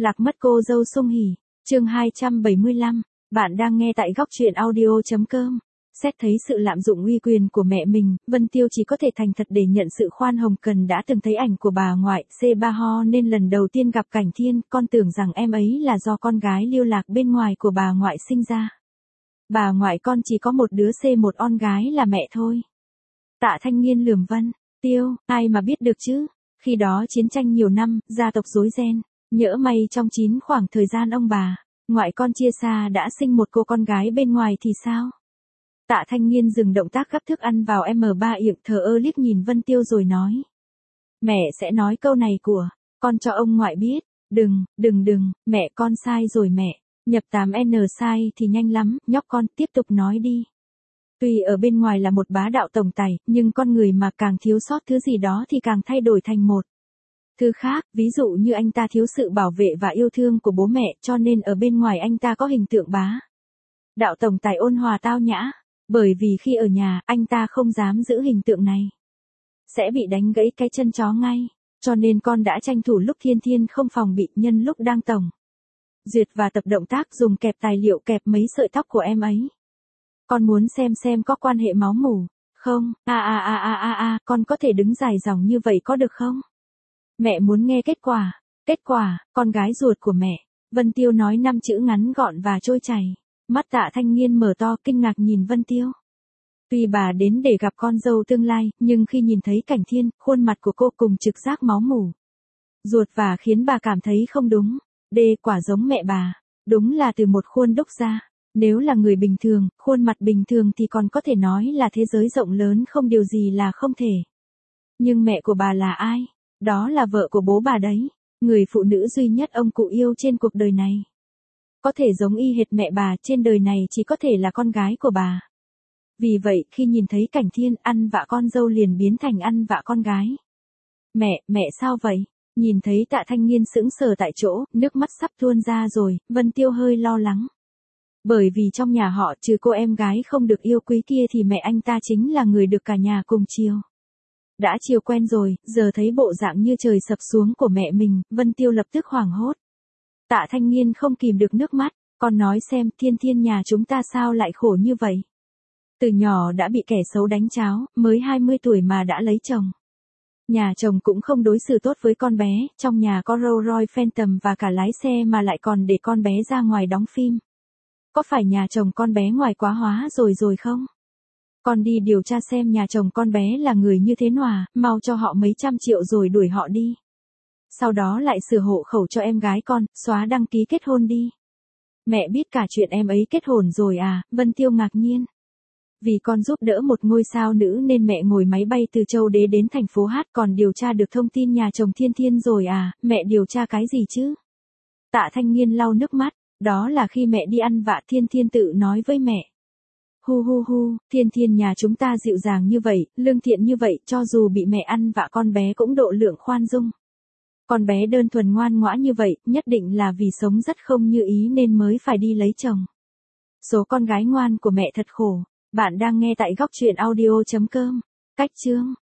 Lạc mất cô dâu Sung Hỉ, chương 275, bạn đang nghe tại góc truyện audio.com. Xét thấy sự lạm dụng uy quyền của mẹ mình, Vân Tiêu chỉ có thể thành thật để nhận sự khoan hồng. Cần đã từng thấy ảnh của bà ngoại C3 Ho nên lần đầu tiên gặp Cảnh Thiên, con tưởng rằng em ấy là do con gái lưu lạc bên ngoài của bà ngoại sinh ra. Bà ngoại con chỉ có một đứa một con gái là mẹ thôi. Tạ Thanh Nghiên lườm Vân Tiêu, ai mà biết được chứ, khi đó chiến tranh nhiều năm, gia tộc rối ren, nhỡ may trong khoảng thời gian ông bà ngoại con chia xa đã sinh một cô con gái bên ngoài thì sao? Tạ Thanh Nghiên dừng động tác gắp thức ăn vào M3 yệng, thờ ơ liếc nhìn Vân Tiêu rồi nói. Mẹ sẽ nói câu này của con cho ông ngoại biết. Đừng, mẹ con sai rồi mẹ. Nhập 8N sai thì nhanh lắm, nhóc con tiếp tục nói đi. Tuy ở bên ngoài là một bá đạo tổng tài, nhưng con người mà càng thiếu sót thứ gì đó thì càng thay đổi thành một thứ khác, ví dụ như anh ta thiếu sự bảo vệ và yêu thương của bố mẹ, cho nên ở bên ngoài anh ta có hình tượng bá đạo tổng tài ôn hòa tao nhã. Bởi vì khi ở nhà, anh ta không dám giữ hình tượng này, sẽ bị đánh gãy cái chân chó ngay. Cho nên con đã tranh thủ lúc Thiên Thiên không phòng bị, nhân lúc đang tổng duyệt và tập động tác, dùng kẹp tài liệu kẹp mấy sợi tóc của em ấy. Con muốn xem có quan hệ máu mủ không? Con có thể đứng dài dòng như vậy có được không? Mẹ muốn nghe kết quả. Kết quả, con gái ruột của mẹ. Vân Tiêu nói 5 chữ ngắn gọn và trôi chảy. Mắt Tạ Thanh Nghiên mở to kinh ngạc nhìn Vân Tiêu. Tuy bà đến để gặp con dâu tương lai, nhưng khi nhìn thấy Cảnh Thiên, khuôn mặt của cô cùng trực giác máu mủ ruột và khiến bà cảm thấy không đúng. Quả giống mẹ bà. Đúng là từ một khuôn đúc ra. Nếu là người bình thường, khuôn mặt bình thường thì còn có thể nói là thế giới rộng lớn không điều gì là không thể. Nhưng mẹ của bà là ai? Đó là vợ của bố bà đấy. Người phụ nữ duy nhất ông cụ yêu trên cuộc đời này. Có thể giống y hệt mẹ bà trên đời này chỉ có thể là con gái của bà. Vì vậy, khi nhìn thấy Cảnh Thiên ăn vạ con dâu liền biến thành ăn vạ con gái. Mẹ sao vậy? Nhìn thấy Tạ Thanh Nghiên sững sờ tại chỗ, nước mắt sắp tuôn ra rồi, Vân Tiêu hơi lo lắng. Bởi vì trong nhà họ trừ cô em gái không được yêu quý kia thì mẹ anh ta chính là người được cả nhà cùng chiều. Đã chiều quen rồi, giờ thấy bộ dạng như trời sập xuống của mẹ mình, Vân Tiêu lập tức hoảng hốt. Tạ Thanh Nghiên không kìm được nước mắt, con nói xem Thiên Thiên nhà chúng ta sao lại khổ như vậy. Từ nhỏ đã bị kẻ xấu đánh tráo, mới 20 tuổi mà đã lấy chồng. Nhà chồng cũng không đối xử tốt với con bé, trong nhà có Rolls Royce Phantom và cả lái xe mà lại còn để con bé ra ngoài đóng phim. Có phải nhà chồng con bé ngoài quá hóa rồi không? Con đi điều tra xem nhà chồng con bé là người như thế nào, mau cho họ mấy trăm triệu rồi đuổi họ đi. Sau đó lại sửa hộ khẩu cho em gái con, xóa đăng ký kết hôn đi. Mẹ biết cả chuyện em ấy kết hôn rồi à? Vân Tiêu ngạc nhiên. Vì con giúp đỡ một ngôi sao nữ nên mẹ ngồi máy bay từ Châu Đế đến thành phố Hát, còn điều tra được thông tin nhà chồng Thiên Thiên rồi à? Mẹ điều tra cái gì chứ? Tạ Thanh Nghiên lau nước mắt. Đó là khi mẹ đi ăn vạ Thiên Thiên tự nói với mẹ. Thiên Thiên nhà chúng ta dịu dàng như vậy, lương thiện như vậy, cho dù bị mẹ ăn vạ con bé cũng độ lượng khoan dung. Con bé đơn thuần ngoan ngoã như vậy, nhất định là vì sống rất không như ý nên mới phải đi lấy chồng. Số con gái ngoan của mẹ thật khổ. Bạn đang nghe tại góc truyện audio.com. Cách chương